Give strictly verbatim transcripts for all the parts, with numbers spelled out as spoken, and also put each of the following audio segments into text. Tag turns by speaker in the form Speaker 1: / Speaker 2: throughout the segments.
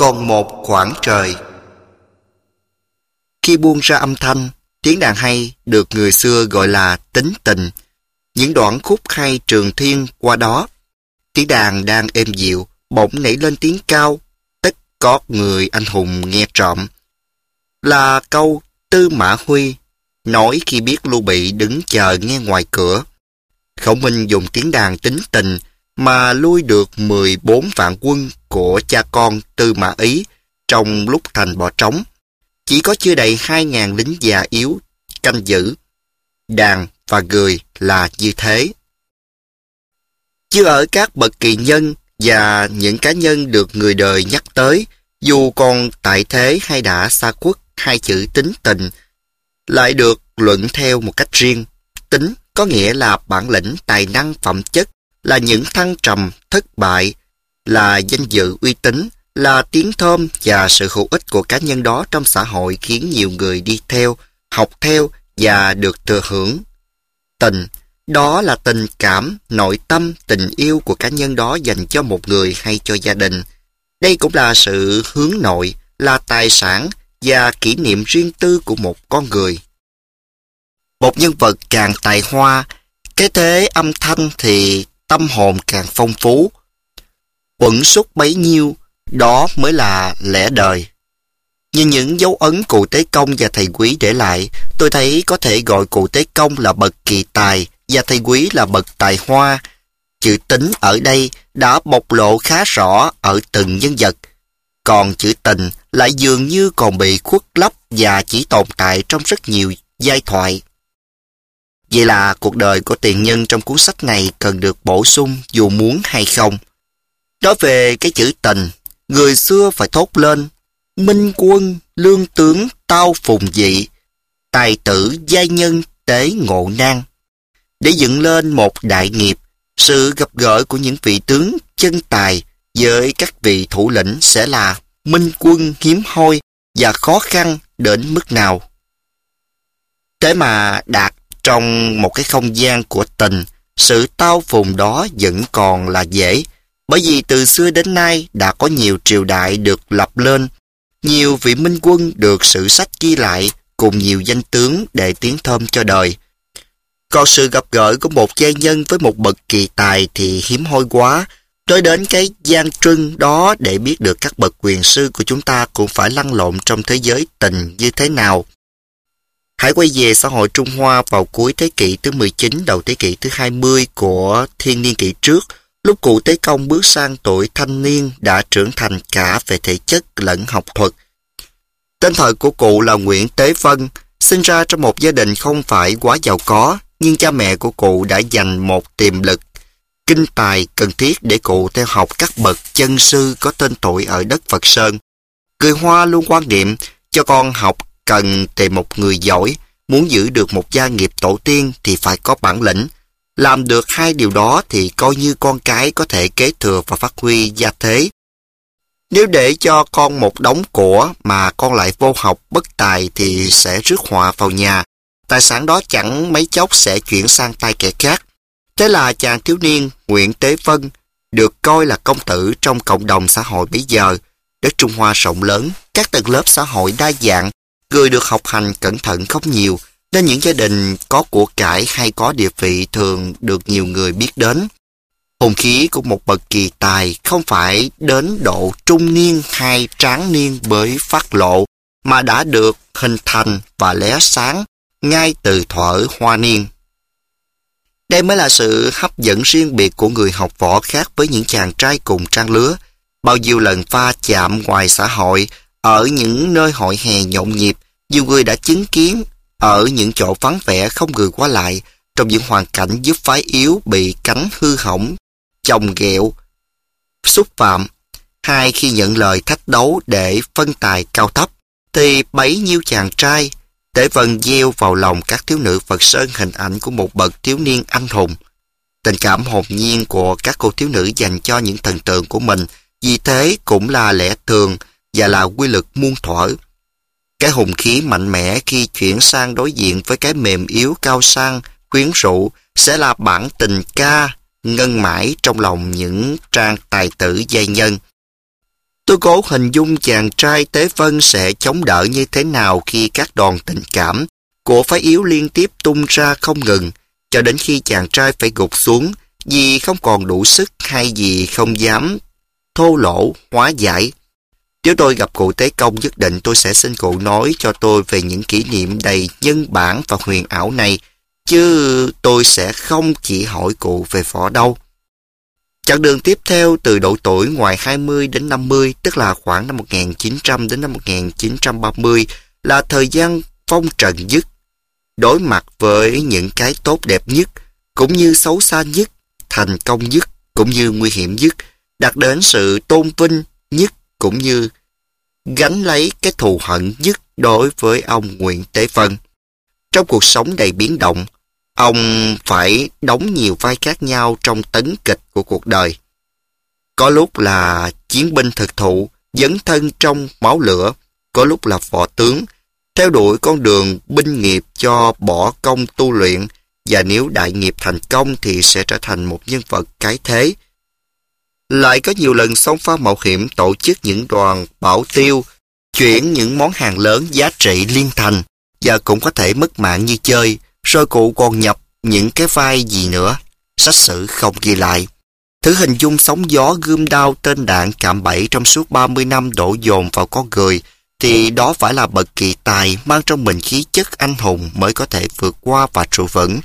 Speaker 1: còn một khoảng trời. Khi buông ra âm thanh, tiếng đàn hay được người xưa gọi là tính tình. Những đoạn khúc hay trường thiên qua đó, tiếng đàn đang êm dịu, bỗng nảy lên tiếng cao, tất có người anh hùng nghe trộm. Là câu Tư Mã Huy nói khi biết Lưu Bị đứng chờ nghe ngoài cửa. Khổng Minh dùng tiếng đàn tính tình mà lui được mười bốn vạn quân của cha con Tư Mã Ý trong lúc thành bỏ trống. Chỉ có chưa đầy hai ngàn lính già yếu canh giữ. Đàn và người là như thế. Chứ ở các bậc kỳ nhân và những cá nhân được người đời nhắc tới, dù còn tại thế hay đã xa khuất, hai chữ tính tình lại được luận theo một cách riêng. Tính có nghĩa là bản lĩnh, tài năng, phẩm chất, là những thăng trầm, thất bại, là danh dự uy tín, là tiếng thơm và sự hữu ích của cá nhân đó trong xã hội khiến nhiều người đi theo, học theo và được thừa hưởng. Tình, đó là tình cảm, nội tâm, tình yêu của cá nhân đó dành cho một người hay cho gia đình. Đây cũng là sự hướng nội, là tài sản và kỷ niệm riêng tư của một con người. Một nhân vật càng tài hoa, cái thế âm thanh thì tâm hồn càng phong phú. Uẩn súc bấy nhiêu, đó mới là lẽ đời. Như những dấu ấn cụ Tế Công và thầy Quý để lại, tôi thấy có thể gọi cụ Tế Công là bậc kỳ tài và thầy Quý là bậc tài hoa. Chữ tính ở đây đã bộc lộ khá rõ ở từng nhân vật, còn chữ tình lại dường như còn bị khuất lấp và chỉ tồn tại trong rất nhiều giai thoại. Vậy là cuộc đời của tiền nhân trong cuốn sách này cần được bổ sung dù muốn hay không. Nói về cái chữ tình, người xưa phải thốt lên: minh quân, lương tướng, tao phùng dị, tài tử, giai nhân, tế ngộ nan. Để dựng lên một đại nghiệp, sự gặp gỡ của những vị tướng chân tài với các vị thủ lĩnh sẽ là minh quân hiếm hoi và khó khăn đến mức nào. Thế mà đạt trong một cái không gian của tình, sự tao phùng đó vẫn còn là dễ, bởi vì từ xưa đến nay đã có nhiều triều đại được lập lên, nhiều vị minh quân được sử sách ghi lại cùng nhiều danh tướng để tiếng thơm cho đời. Còn sự gặp gỡ của một giai nhân với một bậc kỳ tài thì hiếm hoi quá. Nói đến cái gian trưng đó để biết được các bậc quyền sư của chúng ta cũng phải lăn lộn trong thế giới tình như thế nào. Hãy quay về xã hội Trung Hoa vào cuối thế kỷ thứ mười chín, đầu thế kỷ thứ hai mươi của thiên niên kỷ trước, lúc cụ Tế Công bước sang tuổi thanh niên đã trưởng thành cả về thể chất lẫn học thuật. Tên thật của cụ là Nguyễn Tế Vân, sinh ra trong một gia đình không phải quá giàu có, nhưng cha mẹ của cụ đã dành một tiềm lực kinh tài cần thiết để cụ theo học các bậc chân sư có tên tuổi ở đất Phật Sơn. Người Hoa luôn quan niệm cho con học cần tìm một người giỏi, muốn giữ được một gia nghiệp tổ tiên thì phải có bản lĩnh. Làm được hai điều đó thì coi như con cái có thể kế thừa và phát huy gia thế. Nếu để cho con một đống của mà con lại vô học bất tài thì sẽ rước họa vào nhà. Tài sản đó chẳng mấy chốc sẽ chuyển sang tay kẻ khác. Thế là chàng thiếu niên Nguyễn Tế Vân được coi là công tử trong cộng đồng xã hội bấy giờ. Đất Trung Hoa rộng lớn, các tầng lớp xã hội đa dạng, người được học hành cẩn thận không nhiều, nên những gia đình có của cải hay có địa vị thường được nhiều người biết đến. Hồn khí của một bậc kỳ tài không phải đến độ trung niên hay tráng niên mới phát lộ, mà đã được hình thành và lóe sáng ngay từ thuở hoa niên. Đây mới là sự hấp dẫn riêng biệt của người học võ khác với những chàng trai cùng trang lứa. Bao nhiêu lần pha chạm ngoài xã hội, ở những nơi hội hè nhộn nhịp, nhiều người đã chứng kiến ở những chỗ vắng vẻ không người qua lại, trong những hoàn cảnh giúp phái yếu bị cánh hư hỏng, chồng ghẹo, xúc phạm, hay khi nhận lời thách đấu để phân tài cao thấp, thì bấy nhiêu chàng trai Tế Vân gieo vào lòng các thiếu nữ Phật Sơn hình ảnh của một bậc thiếu niên anh hùng. Tình cảm hồn nhiên của các cô thiếu nữ dành cho những thần tượng của mình, vì thế cũng là lẽ thường và là quy luật muôn thuở. Cái hùng khí mạnh mẽ khi chuyển sang đối diện với cái mềm yếu cao sang, quyến rũ sẽ là bản tình ca ngân mãi trong lòng những trang tài tử giai nhân. Tôi cố hình dung chàng trai Tế Vân sẽ chống đỡ như thế nào khi các đòn tình cảm của phái yếu liên tiếp tung ra không ngừng, cho đến khi chàng trai phải gục xuống vì không còn đủ sức hay vì không dám thô lỗ hóa giải. Nếu tôi gặp cụ Tế Công, nhất định tôi sẽ xin cụ nói cho tôi về những kỷ niệm đầy nhân bản và huyền ảo này, chứ tôi sẽ không chỉ hỏi cụ về võ đâu. Chặng đường tiếp theo từ độ tuổi ngoài hai mươi đến năm mươi, tức là khoảng năm một nghìn chín trăm đến năm một nghìn chín trăm ba mươi, là thời gian phong trần nhất. Đối mặt với những cái tốt đẹp nhất, cũng như xấu xa nhất, thành công nhất, cũng như nguy hiểm nhất, đạt đến sự tôn vinh nhất, cũng như gánh lấy cái thù hận nhất đối với ông Nguyễn Tế Vân. Trong cuộc sống đầy biến động, ông phải đóng nhiều vai khác nhau trong tấn kịch của cuộc đời. Có lúc là chiến binh thực thụ, dấn thân trong máu lửa, có lúc là võ tướng, theo đuổi con đường binh nghiệp cho bỏ công tu luyện, và nếu đại nghiệp thành công thì sẽ trở thành một nhân vật cái thế. Lại có nhiều lần xông pha mạo hiểm tổ chức những đoàn bảo tiêu, chuyển những món hàng lớn giá trị liên thành, và cũng có thể mất mạng như chơi, rồi cụ còn nhập những cái vai gì nữa, sách sử không ghi lại. Thử hình dung sóng gió gươm đao tên đạn cạm bẫy trong suốt ba mươi năm đổ dồn vào con người, thì đó phải là bậc kỳ tài mang trong mình khí chất anh hùng mới có thể vượt qua và trụ vững.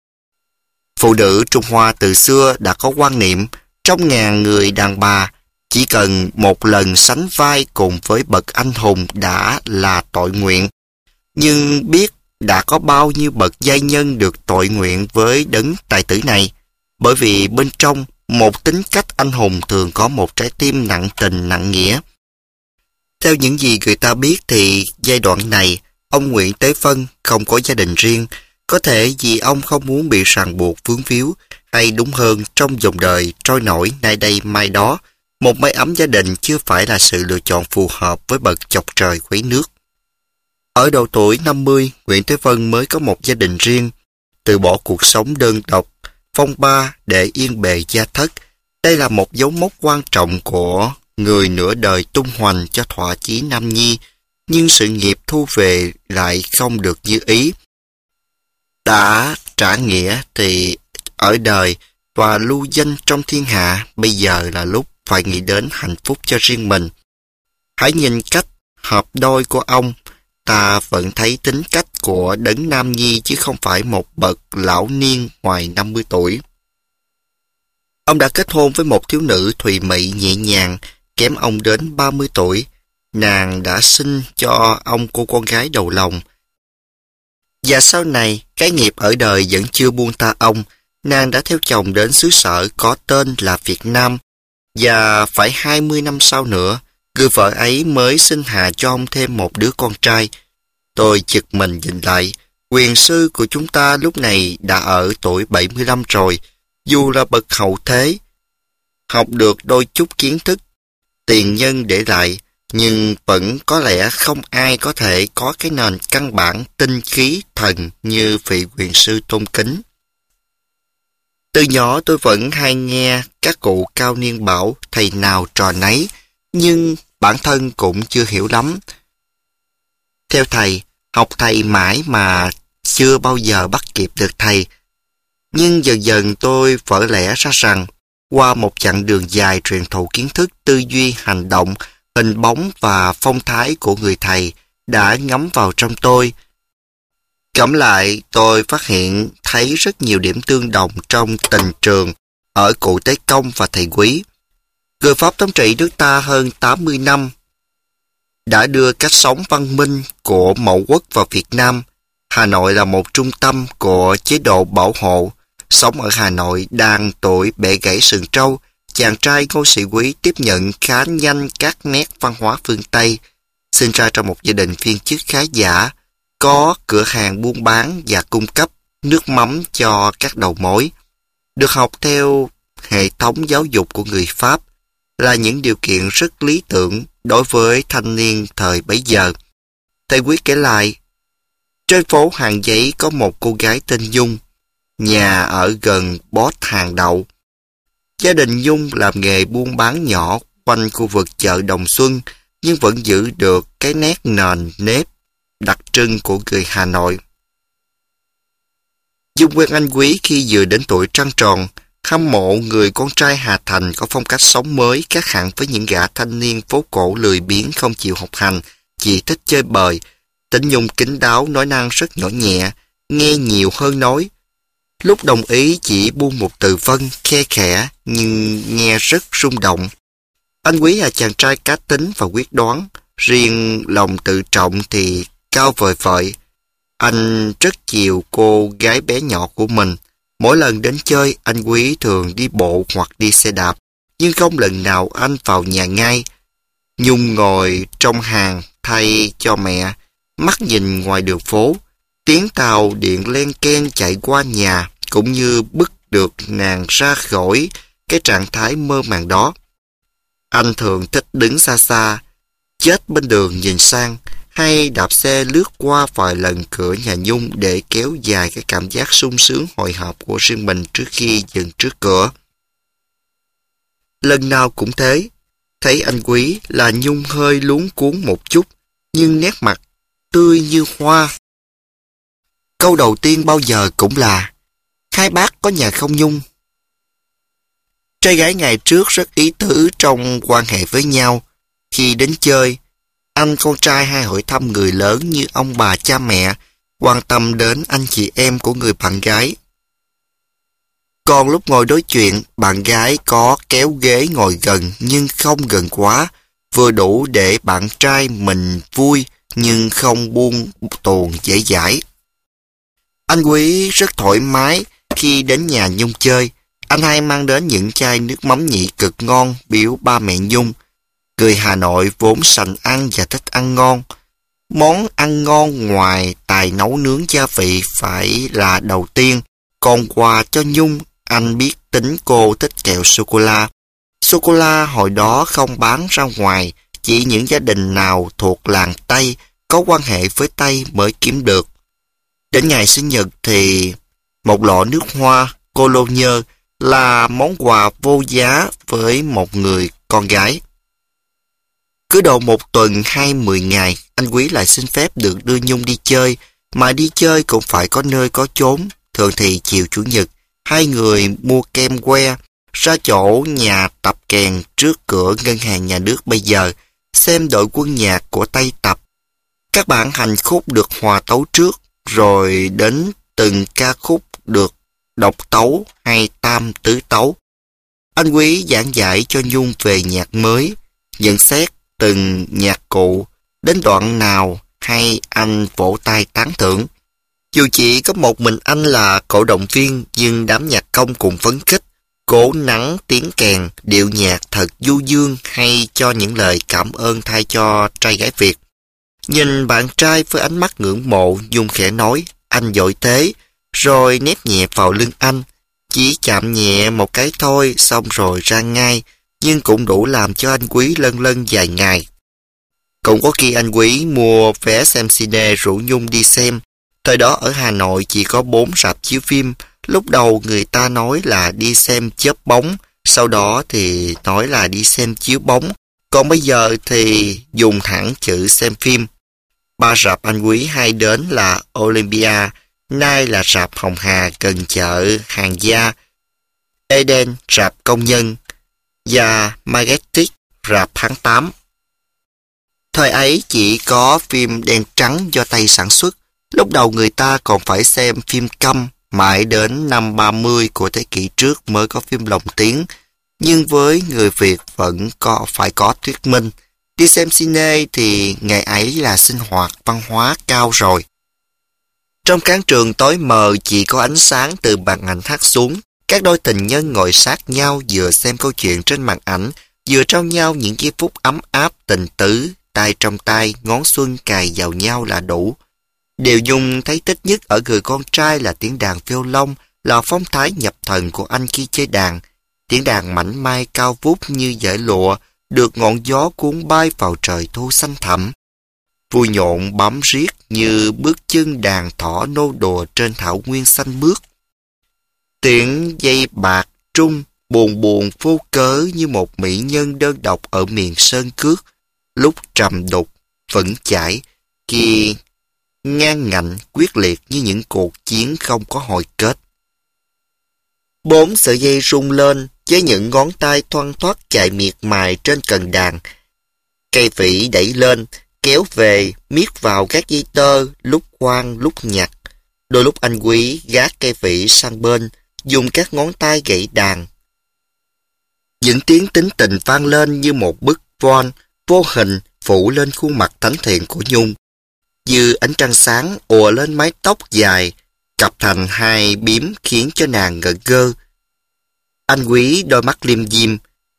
Speaker 1: Phụ nữ Trung Hoa từ xưa đã có quan niệm trong ngàn người đàn bà, chỉ cần một lần sánh vai cùng với bậc anh hùng đã là tội nguyện. Nhưng biết đã có bao nhiêu bậc giai nhân được tội nguyện với đấng tài tử này, bởi vì bên trong một tính cách anh hùng thường có một trái tim nặng tình nặng nghĩa. Theo những gì người ta biết thì giai đoạn này, ông Nguyễn Tế Vân không có gia đình riêng, có thể vì ông không muốn bị ràng buộc vướng víu, hay đúng hơn trong dòng đời trôi nổi nay đây mai đó, một mái ấm gia đình chưa phải là sự lựa chọn phù hợp với bậc chọc trời khuấy nước. Ở độ tuổi năm mươi, Nguyễn Tế Vân mới có một gia đình riêng, từ bỏ cuộc sống đơn độc, phong ba để yên bề gia thất. Đây là một dấu mốc quan trọng của người nửa đời tung hoành cho thỏa chí nam nhi, nhưng sự nghiệp thu về lại không được như ý. Đã trả nghĩa thì ở đời và lưu danh trong thiên hạ, bây giờ là lúc phải nghĩ đến hạnh phúc cho riêng mình. Hãy nhìn cách hợp đôi của ông, ta vẫn thấy tính cách của đấng nam nhi chứ không phải một bậc lão niên ngoài năm mươi tuổi. Ông đã kết hôn với một thiếu nữ thùy mị nhẹ nhàng, kém ông đến ba mươi tuổi. Nàng đã sinh cho ông cô con gái đầu lòng. Và sau này, cái nghiệp ở đời vẫn chưa buông tha ông, nàng đã theo chồng đến xứ sở có tên là Việt Nam, và phải hai mươi năm sau nữa, người vợ ấy mới sinh hạ cho ông thêm một đứa con trai. Tôi giật mình nhìn lại, quyền sư của chúng ta lúc này đã ở tuổi bảy mươi lăm rồi, dù là bậc hậu thế, học được đôi chút kiến thức tiền nhân để lại, nhưng vẫn có lẽ không ai có thể có cái nền căn bản tinh khí thần như vị quyền sư tôn kính. Từ nhỏ tôi vẫn hay nghe các cụ cao niên bảo thầy nào trò nấy, nhưng bản thân cũng chưa hiểu lắm. Theo thầy, học thầy mãi mà chưa bao giờ bắt kịp được thầy. Nhưng dần dần tôi vỡ lẽ ra rằng, qua một chặng đường dài truyền thụ kiến thức, tư duy, hành động, hình bóng và phong thái của người thầy đã ngấm vào trong tôi. Ngẫm lại, tôi phát hiện thấy rất nhiều điểm tương đồng trong tình trường ở cụ Tế Công và thầy Quý. Người Pháp thống trị nước ta hơn tám mươi năm, đã đưa cách sống văn minh của mẫu quốc vào Việt Nam. Hà Nội là một trung tâm của chế độ bảo hộ. Sống ở Hà Nội đang tuổi bẻ gãy sừng trâu, chàng trai Ngô Sĩ Quý tiếp nhận khá nhanh các nét văn hóa phương Tây. Sinh ra trong một gia đình viên chức khá giả, có cửa hàng buôn bán và cung cấp nước mắm cho các đầu mối. Được học theo hệ thống giáo dục của người Pháp là những điều kiện rất lý tưởng đối với thanh niên thời bấy giờ. Thầy Quý kể lại, trên phố Hàng Giấy có một cô gái tên Nhung, nhà ở gần bót hàng đậu. Gia đình Nhung làm nghề buôn bán nhỏ quanh khu vực chợ Đồng Xuân, nhưng vẫn giữ được cái nét nền nếp đặc trưng của người Hà Nội. Dung quen anh Quý khi vừa đến tuổi trăng tròn, hâm mộ người con trai Hà Thành có phong cách sống mới khác hẳn với những gã thanh niên phố cổ lười biếng không chịu học hành, chỉ thích chơi bời. Tính Nhung kín đáo, nói năng rất nhỏ nhẹ, nghe nhiều hơn nói. Lúc đồng ý chỉ buông một từ vâng, khe khẽ, nhưng nghe rất rung động. Anh Quý là chàng trai cá tính và quyết đoán, riêng lòng tự trọng thì cao vời vợi. Anh rất chiều cô gái bé nhỏ của mình. Mỗi lần đến chơi, anh Quý thường đi bộ hoặc đi xe đạp, nhưng không lần nào anh vào nhà ngay. Nhung ngồi trong hàng thay cho mẹ, mắt nhìn ngoài đường phố. Tiếng tàu điện len ken chạy qua nhà, cũng như bức được nàng ra khỏi cái trạng thái mơ màng đó. Anh thường thích đứng xa xa, chết bên đường nhìn sang, hay đạp xe lướt qua vài lần cửa nhà Nhung để kéo dài cái cảm giác sung sướng hồi hộp của riêng mình trước khi dừng trước cửa. Lần nào cũng thế, thấy anh Quý là Nhung hơi luống cuống một chút, nhưng nét mặt tươi như hoa. Câu đầu tiên bao giờ cũng là: hai bác có nhà không Nhung? Trai gái ngày trước rất ý tứ trong quan hệ với nhau. Khi đến chơi, anh con trai hay hỏi thăm người lớn như ông bà cha mẹ, quan tâm đến anh chị em của người bạn gái. Còn lúc ngồi đối chuyện, bạn gái có kéo ghế ngồi gần nhưng không gần quá, vừa đủ để bạn trai mình vui nhưng không buông tuồng dễ dãi. Anh Quý rất thoải mái khi đến nhà Nhung chơi. Anh hay mang đến những chai nước mắm nhị cực ngon biếu ba mẹ Nhung. Người Hà Nội vốn sành ăn và thích ăn ngon. Món ăn ngon ngoài tài nấu nướng gia vị phải là đầu tiên. Còn quà cho Nhung, anh biết tính cô thích kẹo sô-cô-la. Sô-cô-la hồi đó không bán ra ngoài, chỉ những gia đình nào thuộc làng Tây, có quan hệ với Tây mới kiếm được. Đến ngày sinh nhật thì một lọ nước hoa Cologne là món quà vô giá với một người con gái. Cứ độ một tuần hay mười ngày, anh Quý lại xin phép được đưa Nhung đi chơi, mà đi chơi cũng phải có nơi có chốn. Thường thì chiều chủ nhật, hai người mua kem que, ra chỗ nhà tập kèn trước cửa ngân hàng nhà nước bây giờ, xem đội quân nhạc của Tây tập. Các bản hành khúc được hòa tấu trước, rồi đến từng ca khúc được độc tấu hay tam tứ tấu. Anh Quý giảng giải cho Nhung về nhạc mới, nhận xét từng nhạc cụ, đến đoạn nào hay anh vỗ tay tán thưởng. Dù chỉ có một mình anh là cổ động viên, nhưng đám nhạc công cùng phấn khích, cố nắng tiếng kèn, điệu nhạc thật du dương hay cho những lời cảm ơn thay cho trai gái Việt. Nhìn bạn trai với ánh mắt ngưỡng mộ, Nhung khẽ nói: anh giỏi thế, rồi nép nhẹ vào lưng anh. Chỉ chạm nhẹ một cái thôi, xong rồi ra ngay, nhưng cũng đủ làm cho anh Quý lân lân vài ngày. Cũng có khi anh Quý mua vé xem cine rủ Nhung đi xem. Thời đó ở Hà Nội chỉ có bốn rạp chiếu phim. Lúc đầu người ta nói là đi xem chớp bóng, sau đó thì nói là đi xem chiếu bóng, còn bây giờ thì dùng thẳng chữ xem phim. Ba rạp anh Quý hay đến là Olympia, nay là rạp Hồng Hà gần chợ Hàng Gia, Eden rạp Công Nhân và Majestic rạp Tháng tám. Thời ấy chỉ có phim đen trắng do Tây sản xuất. Lúc đầu người ta còn phải xem phim câm, mãi đến năm ba mươi của thế kỷ trước mới có phim lồng tiếng. Nhưng với người Việt vẫn có phải có thuyết minh. Đi xem cine thì ngày ấy là sinh hoạt văn hóa cao rồi. Trong khán trường tối mờ chỉ có ánh sáng từ màn ảnh hắt xuống. Các đôi tình nhân ngồi sát nhau vừa xem câu chuyện trên màn ảnh, vừa trao nhau những giây phút ấm áp tình tứ, tay trong tay, ngón xuân cài vào nhau là đủ. Điều Nhung thấy thích nhất ở người con trai là tiếng đàn violon, là phong thái nhập thần của anh khi chơi đàn. Tiếng đàn mảnh mai cao vút như dải lụa, được ngọn gió cuốn bay vào trời thu xanh thẳm. Vui nhộn bám riết như bước chân đàn thỏ nô đùa trên thảo nguyên xanh mướt. Tiếng dây bạc trung buồn buồn vô cớ như một mỹ nhân đơn độc ở miền sơn cước, lúc trầm đục, vững chãi, kia ngang ngạnh quyết liệt như những cuộc chiến không có hồi kết. Bốn sợi dây rung lên với những ngón tay thoăn thoắt chạy miệt mài trên cần đàn. Cây vĩ đẩy lên, kéo về, miết vào các dây tơ, lúc khoan lúc nhặt. Đôi lúc anh Quý gác cây vĩ sang bên, dùng các ngón tay gãy đàn. Những tiếng tính tình vang lên như một bức voan vô hình phủ lên khuôn mặt thánh thiện của Nhung. Như ánh trăng sáng ùa lên mái tóc dài, cặp thành hai bím khiến cho nàng ngỡ ngơ. Anh Quý đôi mắt liêm diêm,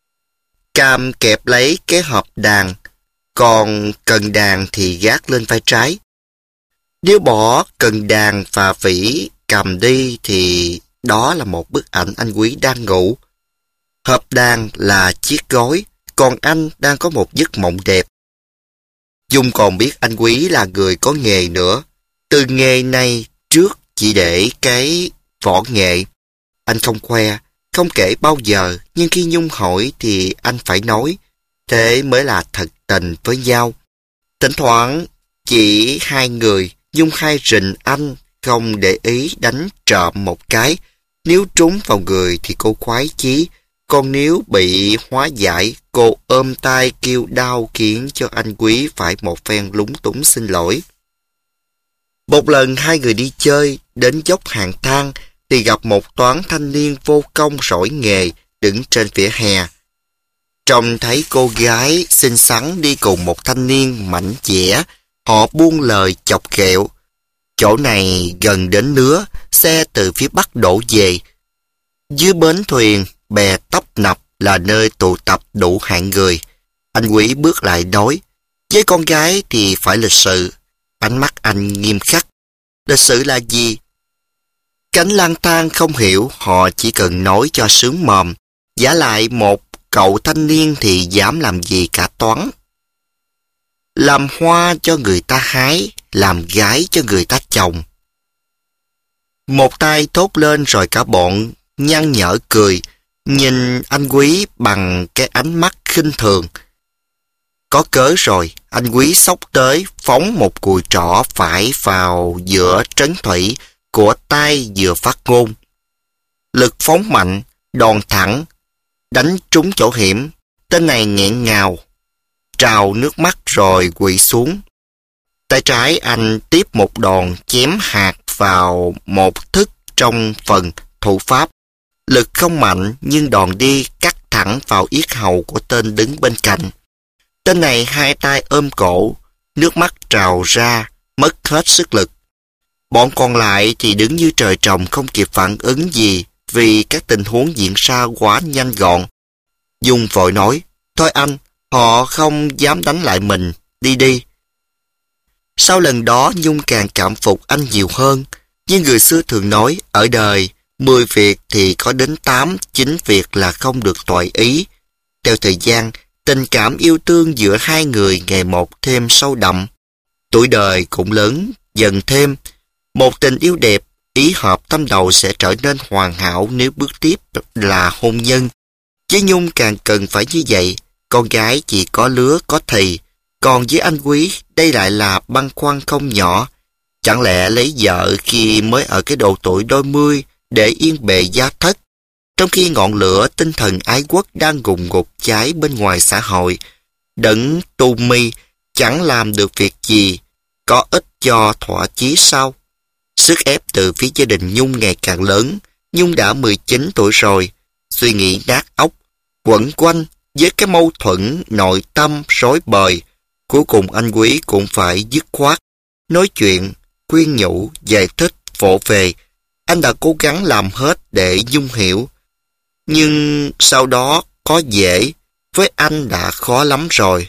Speaker 1: cam kẹp lấy cái hộp đàn, còn cần đàn thì gác lên vai trái. Nếu bỏ cần đàn và vĩ cầm đi thì đó là một bức ảnh anh Quý đang ngủ. Hộp đàn là chiếc gối, còn anh đang có một giấc mộng đẹp. Dung còn biết anh Quý là người có nghề nữa. Từ nghề này trước chỉ để cái võ nghệ. Anh không khoe, không kể bao giờ, nhưng khi Nhung hỏi thì anh phải nói. Thế mới là thật tình với nhau. Thỉnh thoảng chỉ hai người, Nhung hai rình anh, không để ý đánh trộm một cái. Nếu trúng vào người thì cô khoái chí, còn nếu bị hóa giải, cô ôm tay kêu đau khiến cho anh Quý phải một phen lúng túng xin lỗi. Một lần hai người đi chơi, đến dốc hàng thang, thì gặp một toán thanh niên vô công giỏi nghề đứng trên vỉa hè. Trông thấy cô gái xinh xắn đi cùng một thanh niên mảnh dẻ, họ buông lời chọc ghẹo. Chỗ này gần đến Nứa, xe từ phía bắc đổ về. Dưới bến thuyền, bè tấp nập là nơi tụ tập đủ hạng người. Anh Quý bước lại nói, với con gái thì phải lịch sự. Ánh mắt anh nghiêm khắc. Lịch sự là gì? Cánh lang thang không hiểu, họ chỉ cần nói cho sướng mồm. Giả lại một cậu thanh niên thì dám làm gì cả toán. Làm hoa cho người ta hái, làm gái cho người ta chồng. Một tay thốt lên rồi cả bọn nhăn nhở cười, nhìn anh Quý bằng cái ánh mắt khinh thường. Có cớ rồi, anh Quý xốc tới, phóng một cùi trỏ phải vào giữa trấn thủy của tay vừa phát ngôn. Lực phóng mạnh, đòn thẳng, đánh trúng chỗ hiểm. Tên này nghẹn ngào, trào nước mắt rồi quỵ xuống. Tay trái anh tiếp một đòn chém hạt vào một thức trong phần thủ pháp. Lực không mạnh nhưng đòn đi cắt thẳng vào yết hầu của tên đứng bên cạnh. Tên này hai tay ôm cổ, nước mắt trào ra, mất hết sức lực. Bọn còn lại thì đứng như trời trồng không kịp phản ứng gì vì các tình huống diễn ra quá nhanh gọn. Dung vội nói, thôi anh, họ không dám đánh lại mình, đi đi. Sau lần đó Nhung càng cảm phục anh nhiều hơn, như người xưa thường nói, ở đời, mười việc thì có đến tám, chín việc là không được toại ý. Theo thời gian, tình cảm yêu thương giữa hai người ngày một thêm sâu đậm. Tuổi đời cũng lớn, dần thêm. Một tình yêu đẹp, ý hợp tâm đầu sẽ trở nên hoàn hảo nếu bước tiếp là hôn nhân. Với Nhung càng cần phải như vậy, con gái chỉ có lứa có thì, còn với anh Quý, đây lại là băn khoăn không nhỏ. Chẳng lẽ lấy vợ khi mới ở cái độ tuổi đôi mươi để yên bề gia thất, trong khi ngọn lửa tinh thần ái quốc đang gùng ngục cháy bên ngoài xã hội. Đấng tu mi chẳng làm được việc gì, có ích cho thỏa chí sao? Sức ép từ phía gia đình Nhung ngày càng lớn. Nhung đã mười chín tuổi rồi, suy nghĩ nát óc, quẩn quanh với cái mâu thuẫn nội tâm rối bời. Cuối cùng anh Quý cũng phải dứt khoát, nói chuyện, khuyên nhủ, giải thích, vỗ về. Anh đã cố gắng làm hết để Nhung hiểu. Nhưng sau đó có dễ, với anh đã khó lắm rồi.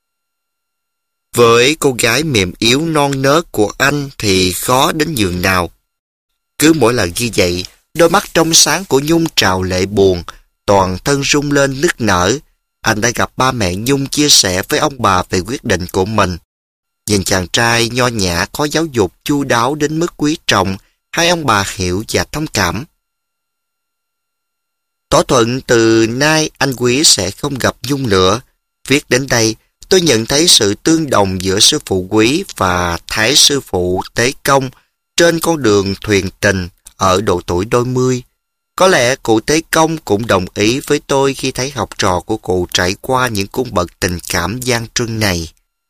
Speaker 1: Với cô gái mềm yếu non nớt của anh thì khó đến nhường nào. Cứ mỗi lần như vậy, đôi mắt trong sáng của Nhung trào lệ buồn, toàn thân rung lên nức nở. Anh đã gặp ba mẹ Nhung chia sẻ với ông bà về quyết định của mình. Nhìn chàng trai nho nhã có giáo dục chu đáo đến mức quý trọng, hai ông bà hiểu và thông cảm. Thỏa thuận từ nay anh Quý sẽ không gặp Nhung nữa. Viết đến đây, tôi nhận thấy sự tương đồng giữa sư phụ Quý và thái sư phụ Tế Công trên con đường thuyền tình ở độ tuổi đôi mươi. Có lẽ cụ Tế Công cũng đồng ý với tôi khi thấy học trò của cụ trải qua những cung bậc tình cảm gian truân này.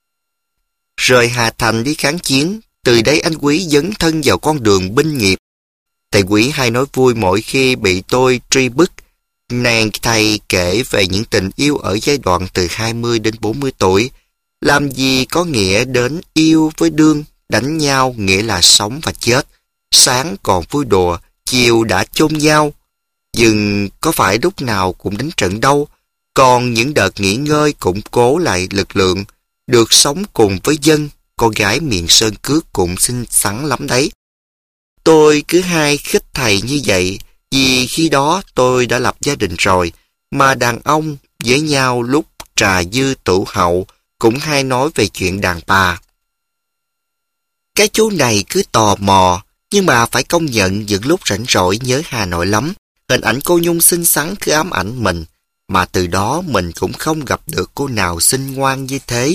Speaker 1: Rời Hà Thành đi kháng chiến, từ đấy anh Quý dấn thân vào con đường binh nghiệp. Thầy Quý hay nói vui mỗi khi bị tôi truy bức. Nàng thầy kể về những tình yêu ở giai đoạn từ hai mươi đến bốn mươi tuổi. Làm gì có nghĩa đến yêu với đương, đánh nhau nghĩa là sống và chết. Sáng còn vui đùa, chiều đã chôn nhau. Nhưng có phải lúc nào cũng đánh trận đâu. Còn những đợt nghỉ ngơi củng cố lại lực lượng, được sống cùng với dân, con gái miền Sơn Cước cũng xinh xắn lắm đấy. Tôi cứ hay khích thầy như vậy, vì khi đó tôi đã lập gia đình rồi, mà đàn ông với nhau lúc trà dư tửu hậu cũng hay nói về chuyện đàn bà. Cái chú này cứ tò mò, nhưng mà phải công nhận những lúc rảnh rỗi nhớ Hà Nội lắm. Hình ảnh cô Nhung xinh xắn cứ ám ảnh mình, mà từ đó mình cũng không gặp được cô nào xinh ngoan như thế.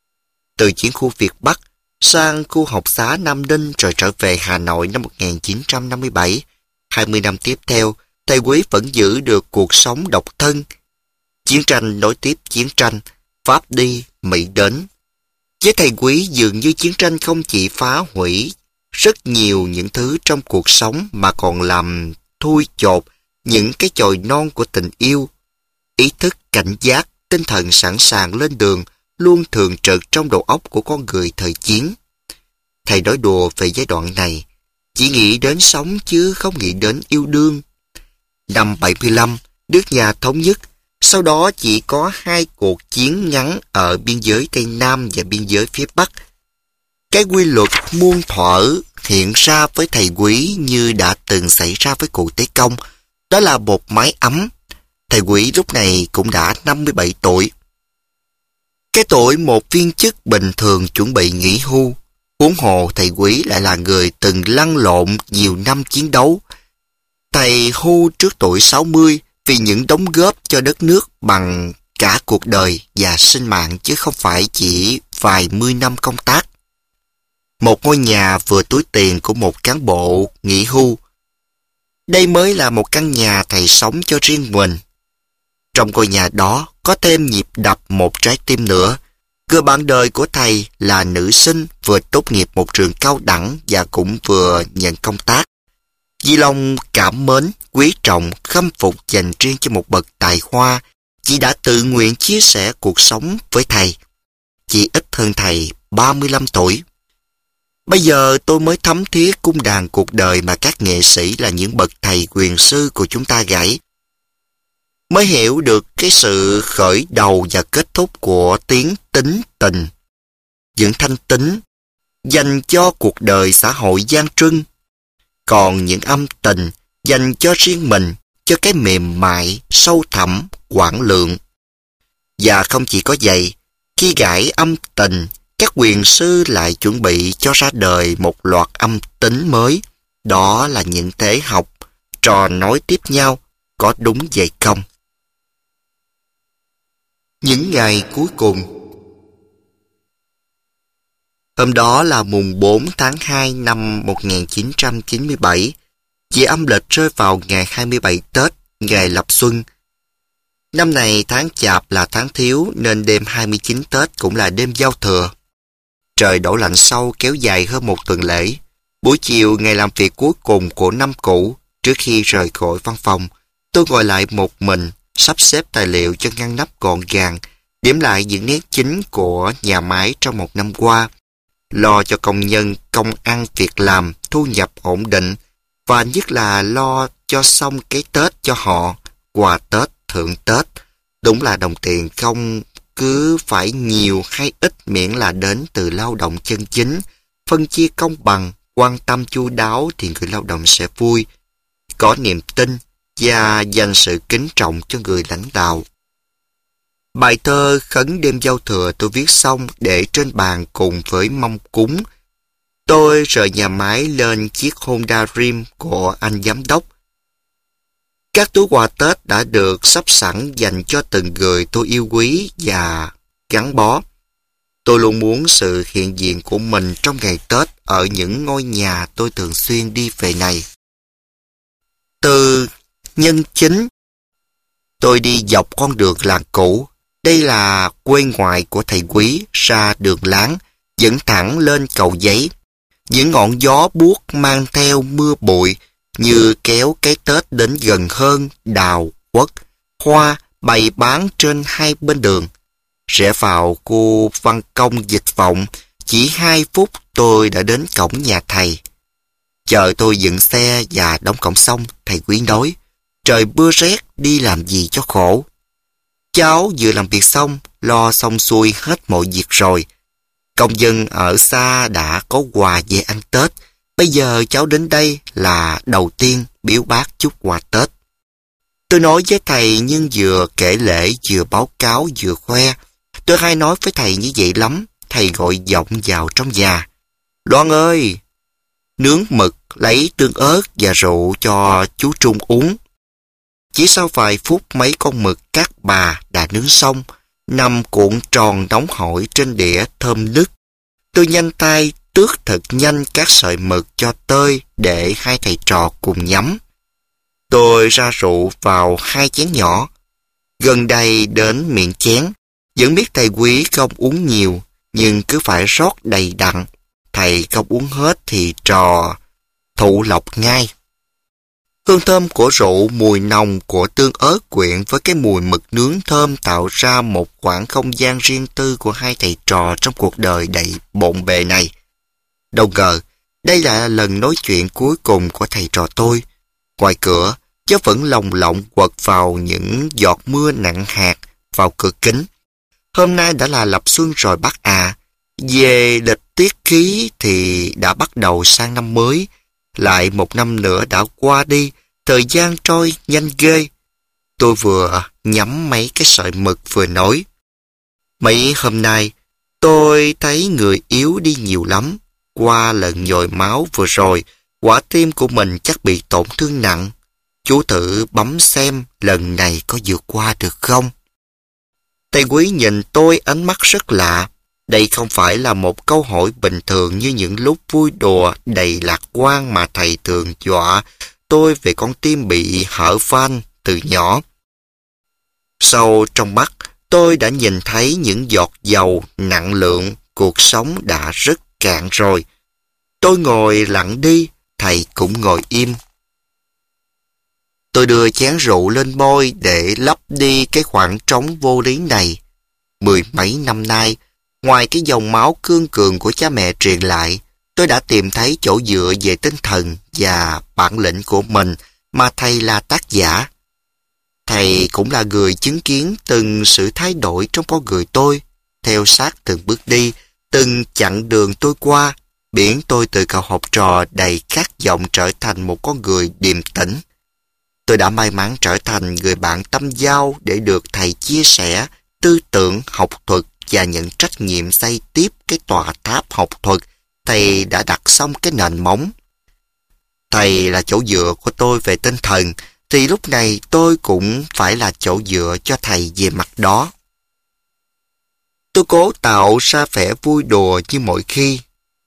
Speaker 1: Từ chiến khu Việt Bắc sang khu học xá Nam Ninh rồi trở về Hà Nội năm một nghìn chín trăm năm mươi bảy. hai mươi năm tiếp theo, thầy Quý vẫn giữ được cuộc sống độc thân. Chiến tranh nối tiếp chiến tranh, Pháp đi, Mỹ đến. Với thầy Quý dường như chiến tranh không chỉ phá hủy rất nhiều những thứ trong cuộc sống mà còn làm thui chột những cái chồi non của tình yêu. Ý thức cảnh giác, tinh thần sẵn sàng lên đường luôn thường trực trong đầu óc của con người thời chiến. Thầy nói đùa về giai đoạn này, chỉ nghĩ đến sống chứ không nghĩ đến yêu đương. Năm bảy mươi lăm, nước nhà thống nhất, sau đó chỉ có hai cuộc chiến ngắn ở biên giới Tây Nam và biên giới phía Bắc. Cái quy luật muôn thuở hiện ra với thầy Quý như đã từng xảy ra với cụ Tế Công, đó là một mái ấm. Thầy Quý lúc này cũng đã năm mươi bảy tuổi. Cái tuổi một viên chức bình thường chuẩn bị nghỉ hưu, huống hồ thầy Quý lại là người từng lăn lộn nhiều năm chiến đấu. Thầy hưu trước tuổi sáu mươi vì những đóng góp cho đất nước bằng cả cuộc đời và sinh mạng chứ không phải chỉ vài mươi năm công tác. Một ngôi nhà vừa túi tiền của một cán bộ nghỉ hưu. Đây mới là một căn nhà thầy sống cho riêng mình. Trong ngôi nhà đó có thêm nhịp đập một trái tim nữa. Người bạn đời của thầy là nữ sinh vừa tốt nghiệp một trường cao đẳng và cũng vừa nhận công tác. Vì lòng cảm mến, quý trọng, khâm phục dành riêng cho một bậc tài hoa, chị đã tự nguyện chia sẻ cuộc sống với thầy. Chị ít hơn thầy ba mươi lăm tuổi. Bây giờ tôi mới thấm thía cung đàn cuộc đời mà các nghệ sĩ là những bậc thầy quyền sư của chúng ta gảy. Mới hiểu được cái sự khởi đầu và kết thúc của tiếng tính tình. Những thanh tính dành cho cuộc đời xã hội gian truân. Còn những âm tình dành cho riêng mình, cho cái mềm mại, sâu thẳm, quảng lượng. Và không chỉ có vậy, khi gảy âm tình, các quyền sư lại chuẩn bị cho ra đời một loạt âm tính mới. Đó là những thế học, trò nối tiếp nhau, có đúng vậy không? Những ngày cuối cùng. Hôm đó là mùng bốn tháng hai năm một nghìn chín trăm chín mươi bảy, vì âm lịch rơi vào ngày hai mươi bảy Tết, ngày lập xuân. Năm này tháng Chạp là tháng thiếu nên đêm hai mươi chín Tết cũng là đêm giao thừa. Trời đổ lạnh sâu kéo dài hơn một tuần lễ. Buổi chiều ngày làm việc cuối cùng của năm cũ, trước khi rời khỏi văn phòng, tôi ngồi lại một mình, sắp xếp tài liệu cho ngăn nắp gọn gàng, điểm lại những nét chính của nhà máy trong một năm qua, lo cho công nhân công ăn việc làm, thu nhập ổn định, và nhất là lo cho xong cái Tết cho họ, quà Tết, thưởng Tết. Đúng là đồng tiền không cứ phải nhiều hay ít miễn là đến từ lao động chân chính, phân chia công bằng, quan tâm chu đáo thì người lao động sẽ vui, có niềm tin và dành sự kính trọng cho người lãnh đạo. Bài thơ khấn đêm giao thừa tôi viết xong để trên bàn cùng với mâm cúng. Tôi rời nhà máy lên chiếc Honda Dream của anh giám đốc. Các túi quà Tết đã được sắp sẵn dành cho từng người tôi yêu quý và gắn bó. Tôi luôn muốn sự hiện diện của mình trong ngày Tết ở những ngôi nhà tôi thường xuyên đi về này. Từ Nhân Chính, tôi đi dọc con đường làng cũ. Đây là quê ngoại của thầy Quý, ra đường láng, dẫn thẳng lên Cầu Giấy. Những ngọn gió buốt mang theo mưa bụi như kéo cái Tết đến gần hơn, đào, quất, hoa bày bán trên hai bên đường. Rẽ vào khu văn công dịch vọng, chỉ hai phút tôi đã đến cổng nhà thầy. Chờ tôi dựng xe và đóng cổng xong, thầy Quý nói, trời mưa rét đi làm gì cho khổ. Cháu vừa làm việc xong, lo xong xuôi hết mọi việc rồi. Công dân ở xa đã có quà về ăn Tết. Bây giờ cháu đến đây là đầu tiên biếu bác chút quà Tết. Tôi nói với thầy nhưng vừa kể lễ vừa báo cáo vừa khoe. Tôi hay nói với thầy như vậy lắm. Thầy gọi giọng vào trong nhà. Đoan ơi! Nướng mực, lấy tương ớt và rượu cho chú Trung uống. Chỉ sau vài phút mấy con mực các bà đã nướng xong, nằm cuộn tròn nóng hổi trên đĩa thơm nức. Tôi nhanh tay tước thật nhanh các sợi mực cho tơi để hai thầy trò cùng nhắm. Tôi ra rượu vào hai chén nhỏ, gần đây đến miệng chén. Vẫn biết thầy Quý không uống nhiều, nhưng cứ phải rót đầy đặn. Thầy không uống hết thì trò thụ lộc ngay. Hương thơm của rượu, mùi nồng của tương ớt quyện với cái mùi mực nướng thơm tạo ra một khoảng không gian riêng tư của hai thầy trò trong cuộc đời đầy bộn bề này. Đâu ngờ, đây là lần nói chuyện cuối cùng của thầy trò tôi. Ngoài cửa, gió vẫn lồng lộng quật vào những giọt mưa nặng hạt vào cửa kính. Hôm nay đã là lập xuân rồi bác à. Về lịch tiết khí thì đã bắt đầu sang năm mới. Lại một năm nữa đã qua đi, thời gian trôi nhanh ghê. Tôi vừa nhắm mấy cái sợi mực vừa nói. Mấy hôm nay, tôi thấy người yếu đi nhiều lắm. Qua lần nhồi máu vừa rồi, quả tim của mình chắc bị tổn thương nặng. Chú thử bấm xem lần này có vượt qua được không? Thầy Quý nhìn tôi ánh mắt rất lạ. Đây không phải là một câu hỏi bình thường như những lúc vui đùa đầy lạc quan mà thầy thường dọa tôi về con tim bị hở van từ nhỏ. Sâu trong mắt, tôi đã nhìn thấy những giọt dầu nặng lượng, cuộc sống đã rất cạn rồi. Tôi ngồi lặng đi, thầy cũng ngồi im. Tôi đưa chén rượu lên môi để lấp đi cái khoảng trống vô lý này. Mười mấy năm nay, ngoài cái dòng máu cương cường của cha mẹ truyền lại, tôi đã tìm thấy chỗ dựa về tinh thần và bản lĩnh của mình mà thầy là tác giả. Thầy cũng là người chứng kiến từng sự thay đổi trong con người tôi, theo sát từng bước đi, từng chặng đường tôi qua, biến tôi từ cậu học trò đầy khát vọng trở thành một con người điềm tĩnh. Tôi đã may mắn trở thành người bạn tâm giao để được thầy chia sẻ tư tưởng học thuật và nhận trách nhiệm xây tiếp cái tòa tháp học thuật thầy đã đặt xong cái nền móng. Thầy là chỗ dựa của tôi về tinh thần, thì lúc này tôi cũng phải là chỗ dựa cho thầy về mặt đó. Tôi cố tạo ra vẻ vui đùa như mọi khi.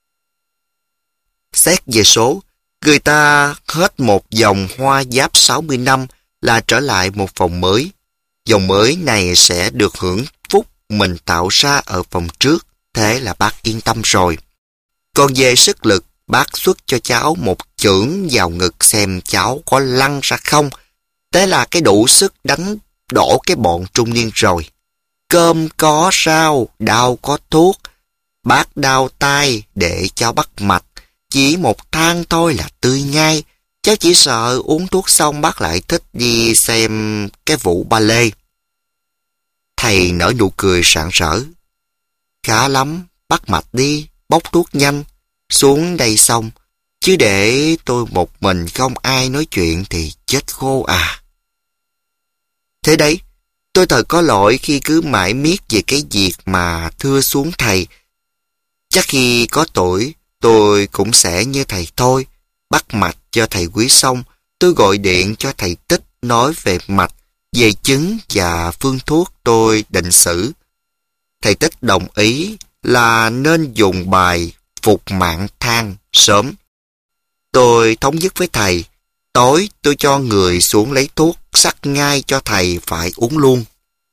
Speaker 1: Xét về số, người ta hết một vòng hoa giáp sáu mươi năm là trở lại một vòng mới. Vòng mới này sẽ được hưởng phúc mình tạo ra ở vòng trước, thế là bác yên tâm rồi. Còn về sức lực, bác xuất cho cháu một chưởng vào ngực xem cháu có lăn ra không. Thế là cái đủ sức đánh đổ cái bọn trung niên rồi. Cơm có rau, đau có thuốc. Bác đau tay để cháu bắt mạch. Chỉ một thang thôi là tươi ngay. Cháu chỉ sợ uống thuốc xong bác lại thích đi xem cái vụ ba lê. Thầy nở nụ cười rạng rỡ. Khá lắm, bắt mạch đi, bốc thuốc nhanh. Xuống đây xong, chứ để tôi một mình không ai nói chuyện thì chết khô à. Thế đấy, tôi thật có lỗi khi cứ mãi miết về cái việc mà thưa xuống thầy. Chắc khi có tuổi, tôi cũng sẽ như thầy thôi. Bắt mạch cho thầy Quý xong, tôi gọi điện cho thầy Tích nói về mạch, về chứng và phương thuốc tôi định xử. Thầy Tích đồng ý là nên dùng bài phục mạng thang sớm. Tôi thống nhất với thầy, tối tôi cho người xuống lấy thuốc sắc ngay cho thầy phải uống luôn.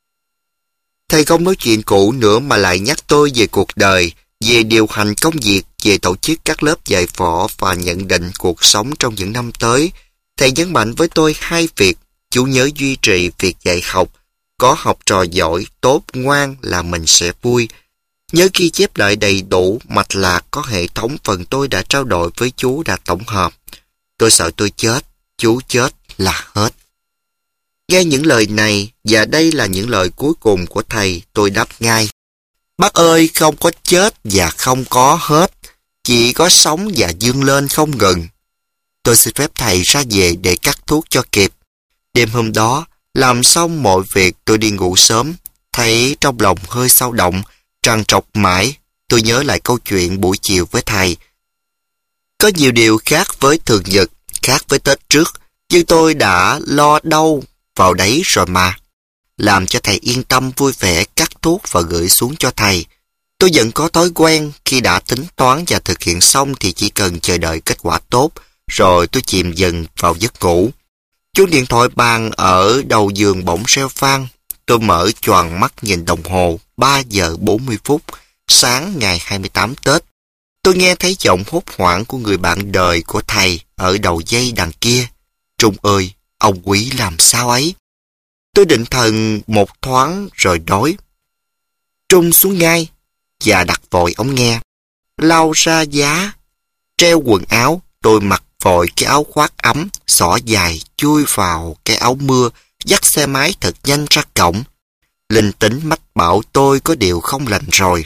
Speaker 1: Thầy không nói chuyện cũ nữa mà lại nhắc tôi về cuộc đời, về điều hành công việc, về tổ chức các lớp dạy võ và nhận định cuộc sống trong những năm tới. Thầy nhấn mạnh với tôi hai việc: chú nhớ duy trì việc dạy học, có học trò giỏi, tốt, ngoan là mình sẽ vui. Nhớ ghi chép lại đầy đủ, mạch lạc, có hệ thống phần tôi đã trao đổi với chú đã tổng hợp. Tôi sợ tôi chết, chú chết là hết. Nghe những lời này, và đây là những lời cuối cùng của thầy, tôi đáp ngay: bác ơi, không có chết và không có hết, chỉ có sống và vươn lên không ngừng. Tôi xin phép thầy ra về để cắt thuốc cho kịp. Đêm hôm đó, làm xong mọi việc tôi đi ngủ sớm, thấy trong lòng hơi xao động, trằn trọc mãi. Tôi nhớ lại câu chuyện buổi chiều với thầy. Có nhiều điều khác với thường nhật, khác với Tết trước, nhưng tôi đã lo đâu vào đấy rồi mà. Làm cho thầy yên tâm vui vẻ cắt thuốc và gửi xuống cho thầy. Tôi vẫn có thói quen khi đã tính toán và thực hiện xong thì chỉ cần chờ đợi kết quả tốt, rồi tôi chìm dần vào giấc ngủ. Chuông điện thoại bàn ở đầu giường bỗng reo vang. Tôi mở choàng mắt nhìn đồng hồ, ba giờ bốn mươi phút, sáng ngày hai mươi tám Tết. Tôi nghe thấy giọng hốt hoảng của người bạn đời của thầy ở đầu dây đằng kia. Trung ơi, ông Quý làm sao ấy? Tôi định thần một thoáng rồi nói: Trung xuống ngay, và đặt vội ống nghe. Lau ra giá, treo quần áo, tôi mặc vội cái áo khoác ấm, xỏ dài chui vào cái áo mưa, dắt xe máy thật nhanh ra cổng. Linh tính mách bảo tôi có điều không lành rồi.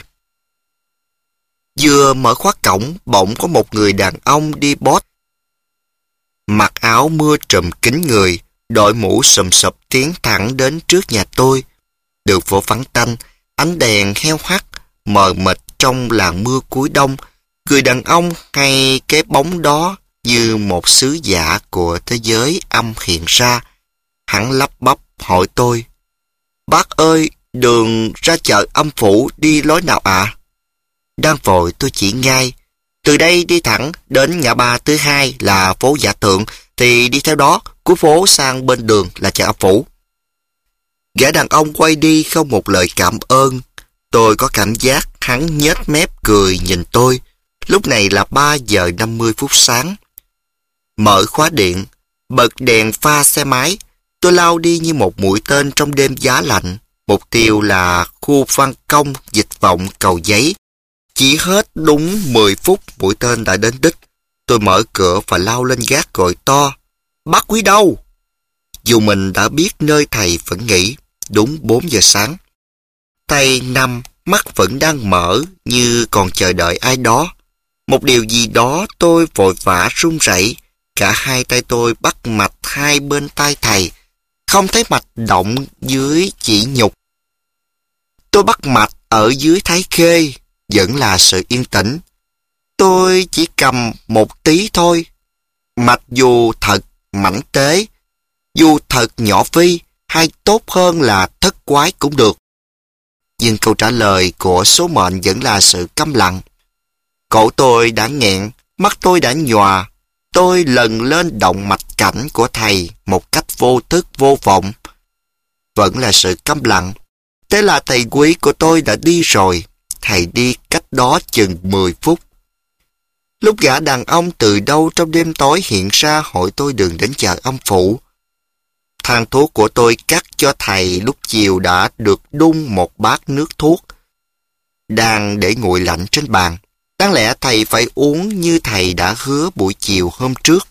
Speaker 1: Vừa mở khóa cổng, bỗng có một người đàn ông đi bót, mặc áo mưa trùm kín người, đội mũ sùm sụp tiến thẳng đến trước nhà tôi. Đường phố vắng tanh, ánh đèn heo hắt, mờ mịt trong làn mưa cuối đông. Người đàn ông hay cái bóng đó như một sứ giả của thế giới âm hiện ra. Hắn lắp bắp hỏi tôi: Bác ơi, đường ra chợ Âm Phủ đi lối nào ạ? À? Đang vội tôi chỉ ngay: từ đây đi thẳng đến ngã ba thứ hai là phố Giả Tượng, thì đi theo đó, cuối phố sang bên đường là chợ Âm Phủ. Gã đàn ông quay đi không một lời cảm ơn. Tôi có cảm giác hắn nhếch mép cười nhìn tôi. Lúc này là ba giờ năm mươi phút sáng. Mở khóa điện, bật đèn pha xe máy, tôi lao đi như một mũi tên trong đêm giá lạnh. Mục tiêu là khu Văn Công, Dịch Vọng, Cầu Giấy. Chỉ hết đúng mười phút mũi tên đã đến đích. Tôi mở cửa và lao lên gác gọi to: Bác Quý đâu? Dù mình đã biết nơi thầy vẫn nghỉ. Đúng bốn giờ sáng. Thầy nằm, mắt vẫn đang mở như còn chờ đợi ai đó. Một điều gì đó tôi vội vã run rẩy. Cả hai tay tôi bắt mạch hai bên tai thầy. Không thấy mạch động dưới chỉ nhục. Tôi bắt mạch ở dưới thái khê. Vẫn là sự yên tĩnh. Tôi chỉ cầm một tí thôi. Mạch dù thật mảnh tế, dù thật nhỏ phi, hay tốt hơn là thất quái cũng được. Nhưng câu trả lời của số mệnh vẫn là sự câm lặng. Cổ tôi đã nghẹn, mắt tôi đã nhòa. Tôi lần lên động mạch cảnh của thầy một cách vô thức vô vọng. Vẫn là sự câm lặng. Thế là thầy quý của tôi đã đi rồi. Thầy đi cách đó chừng mười phút. Lúc gã đàn ông từ đâu trong đêm tối hiện ra hỏi tôi đường đến chợ Âm Phủ. Thang thuốc của tôi cắt cho thầy lúc chiều đã được đun một bát nước thuốc, đang để nguội lạnh trên bàn. Đáng lẽ thầy phải uống như thầy đã hứa buổi chiều hôm trước.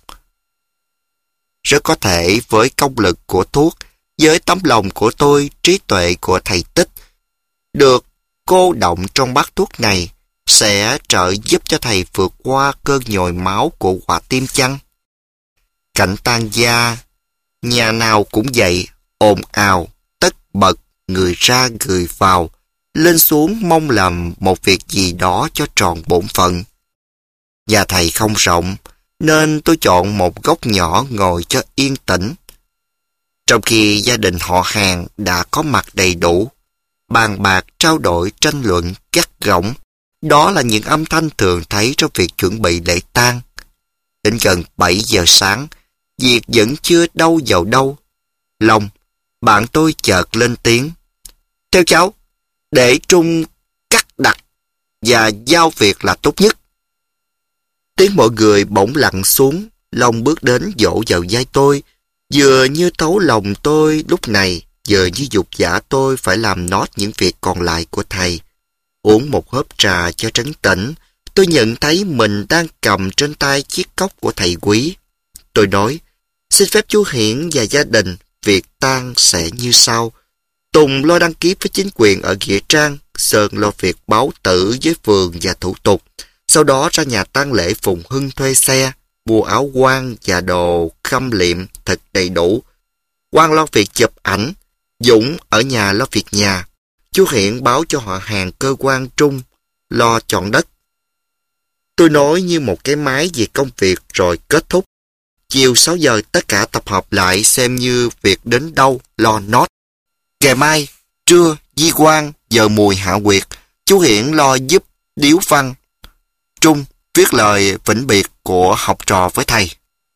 Speaker 1: Rất có thể với công lực của thuốc, với tấm lòng của tôi, trí tuệ của thầy Tích, được cô động trong bát thuốc này, sẽ trợ giúp cho thầy vượt qua cơn nhồi máu của quả tim chăng? Cảnh tan gia, nhà nào cũng vậy, ồn ào, tất bật, người ra người vào, lên xuống mong làm một việc gì đó cho tròn bổn phận. Nhà thầy không rộng, nên tôi chọn một góc nhỏ ngồi cho yên tĩnh. Trong khi gia đình họ hàng đã có mặt đầy đủ, bàn bạc, trao đổi, tranh luận, gắt gỏng, đó là những âm thanh thường thấy trong việc chuẩn bị lễ tang. Đến gần bảy giờ sáng, việc vẫn chưa đâu vào đâu. Long, bạn tôi chợt lên tiếng. Theo cháu, để Trung cắt đặt và giao việc là tốt nhất. Tiếng mọi người bỗng lặng xuống. Long bước đến vỗ vào vai tôi, vừa như thấu lòng tôi lúc này, vừa như dục giả tôi phải làm nốt những việc còn lại của thầy. Uống một hớp trà cho trấn tĩnh, tôi nhận thấy mình đang cầm trên tay chiếc cốc của thầy Quý. Tôi nói, xin phép chú Hiển và gia đình, việc tang sẽ như sau. Tùng lo đăng ký với chính quyền ở Nghĩa Trang, Sơn lo việc báo tử với phường và thủ tục. Sau đó ra nhà tang lễ Phùng Hưng thuê xe, mua áo quan và đồ khâm liệm thật đầy đủ. Quang lo việc chụp ảnh, Dũng ở nhà lo việc nhà. Chú Hiển báo cho họ hàng cơ quan Trung lo chọn đất. Tôi nói như một cái máy về công việc rồi kết thúc. Chiều sáu giờ tất cả tập hợp lại xem như việc đến đâu lo nốt. Ngày mai, trưa, di quan, giờ mùi hạ quyệt, chú Hiển lo giúp điếu văn. Trung viết lời vĩnh biệt của học trò với thầy.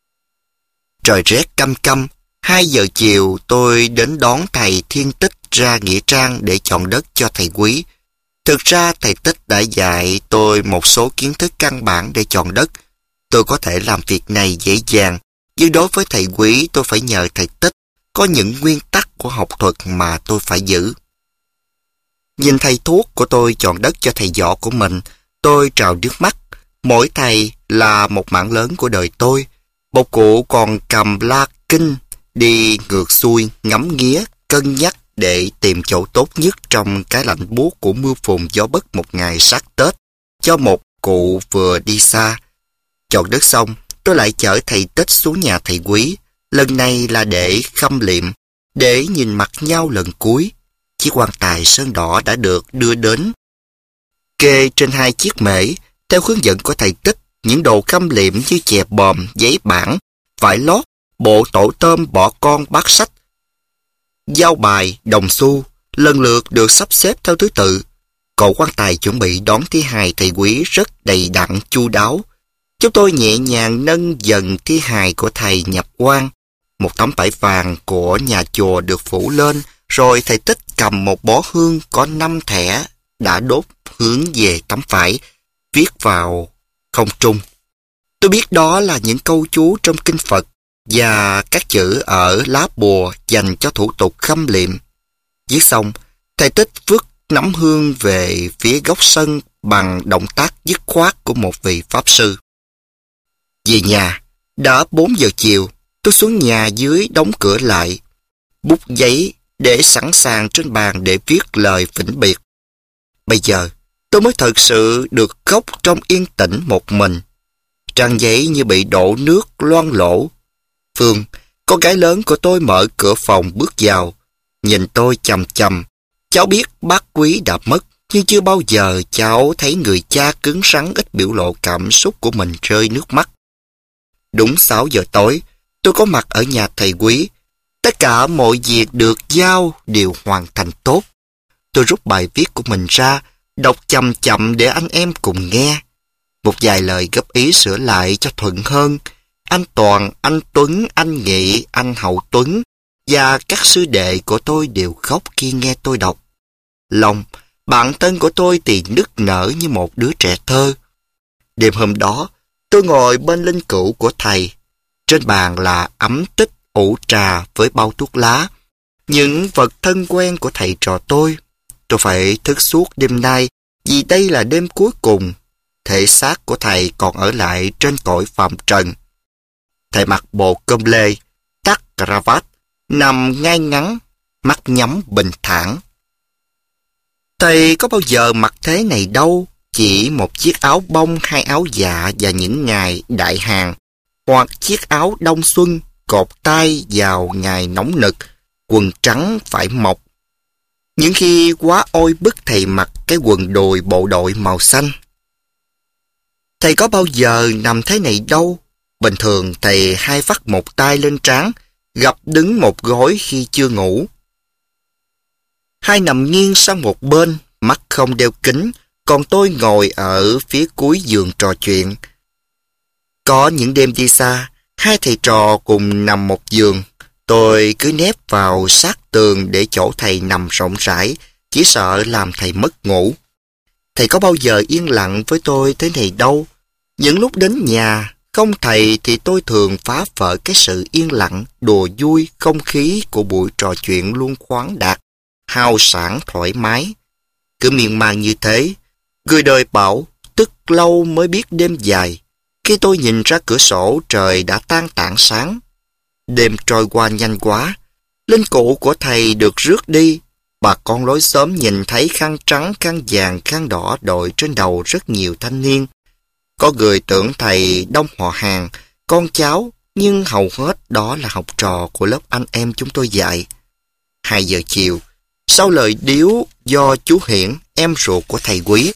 Speaker 1: Trời rét căm căm, hai giờ chiều tôi đến đón thầy Thiên Tích ra Nghĩa Trang để chọn đất cho thầy Quý. Thực ra thầy Tích đã dạy tôi một số kiến thức căn bản để chọn đất. Tôi có thể làm việc này dễ dàng, nhưng đối với thầy Quý tôi phải nhờ thầy Tích. Có những nguyên tắc của học thuật mà tôi phải giữ. Nhìn thầy thuốc của tôi chọn đất cho thầy Võ của mình, tôi trào nước mắt. Mỗi thầy là một mảng lớn của đời tôi. Một cụ còn cầm la kinh, đi ngược xuôi, ngắm nghía, cân nhắc để tìm chỗ tốt nhất trong cái lạnh buốt của mưa phùn gió bấc một ngày sát Tết, cho một cụ vừa đi xa. Chọn đất xong, tôi lại chở thầy Tích xuống nhà thầy Quý. Lần này là để khâm liệm, để nhìn mặt nhau lần cuối. Chiếc quan tài sơn đỏ đã được đưa đến. Kê trên hai chiếc mễ, theo hướng dẫn của thầy Tích, những đồ khâm liệm như chè bòm, giấy bản, vải lót, bộ tổ tôm, bỏ con, bát sách, dao bài, đồng xu, lần lượt được sắp xếp theo thứ tự. Cậu quan tài chuẩn bị đón thi hài thầy Quý rất đầy đặn, chu đáo. Chúng tôi nhẹ nhàng nâng dần thi hài của thầy nhập quan. Một tấm vải vàng của nhà chùa được phủ lên, rồi thầy Tích cầm một bó hương có năm thẻ đã đốt hướng về tấm vải, viết vào không trung. Tôi biết đó là những câu chú trong kinh Phật và các chữ ở lá bùa dành cho thủ tục khâm liệm. Viết xong, thầy Tích vứt nắm hương về phía góc sân bằng động tác dứt khoát của một vị pháp sư. Về nhà, đã bốn giờ chiều, tôi xuống nhà dưới đóng cửa lại. Bút giấy để sẵn sàng trên bàn để viết lời vĩnh biệt. Bây giờ, tôi mới thật sự được khóc trong yên tĩnh một mình. Trang giấy như bị đổ nước loang lổ. Phương, con gái lớn của tôi mở cửa phòng bước vào, nhìn tôi chằm chằm. Cháu biết bác Quý đã mất, nhưng chưa bao giờ cháu thấy người cha cứng rắn ít biểu lộ cảm xúc của mình rơi nước mắt. Đúng sáu giờ tối, tôi có mặt ở nhà thầy Quý. Tất cả mọi việc được giao đều hoàn thành tốt. Tôi rút bài viết của mình ra, đọc chậm chậm để anh em cùng nghe. Một vài lời góp ý sửa lại cho thuận hơn. Anh Toàn, anh Tuấn, anh Nghị, anh Hậu Tuấn và các sư đệ của tôi đều khóc khi nghe tôi đọc. Lòng, bạn thân của tôi thì nức nở như một đứa trẻ thơ. Đêm hôm đó, tôi ngồi bên linh cữu của thầy. Trên bàn là ấm tích, ủ trà với bao thuốc lá. Những vật thân quen của thầy trò tôi. Tôi phải thức suốt đêm nay vì đây là đêm cuối cùng. Thể xác của thầy còn ở lại trên cõi phàm trần. Thầy mặc bộ com lê, tắt cravat, nằm ngay ngắn, mắt nhắm bình thản. Thầy có bao giờ mặc thế này đâu, chỉ một chiếc áo bông hay áo dạ và những ngày đại hàng, hoặc chiếc áo đông xuân cột tay vào ngày nóng nực, quần trắng phải mộc. Những khi quá oi bức thầy mặc cái quần đùi bộ đội màu xanh. Thầy có bao giờ nằm thế này đâu. Bình thường thầy hay vắt một tay lên trán, gập đứng một gối khi chưa ngủ. Hai nằm nghiêng sang một bên, mắt không đeo kính, còn tôi ngồi ở phía cuối giường trò chuyện. Có những đêm đi xa, hai thầy trò cùng nằm một giường. Tôi cứ nép vào sát tường để chỗ thầy nằm rộng rãi, chỉ sợ làm thầy mất ngủ. Thầy có bao giờ yên lặng với tôi thế này đâu. Những lúc đến nhà, không thầy thì tôi thường phá vỡ cái sự yên lặng, đùa vui, không khí của buổi trò chuyện luôn khoáng đạt, hào sảng thoải mái. Cứ miên man như thế, người đời bảo, tức lâu mới biết đêm dài. Khi tôi nhìn ra cửa sổ, trời đã tan tảng sáng. Đêm trôi qua nhanh quá. Linh cữu của thầy được rước đi. Bà con lối xóm nhìn thấy khăn trắng, khăn vàng, khăn đỏ đội trên đầu rất nhiều thanh niên. Có người tưởng thầy đông họ hàng, con cháu, nhưng hầu hết đó là học trò của lớp anh em chúng tôi dạy. Hai giờ chiều, sau lời điếu do chú Hiển, em ruột của thầy Quý,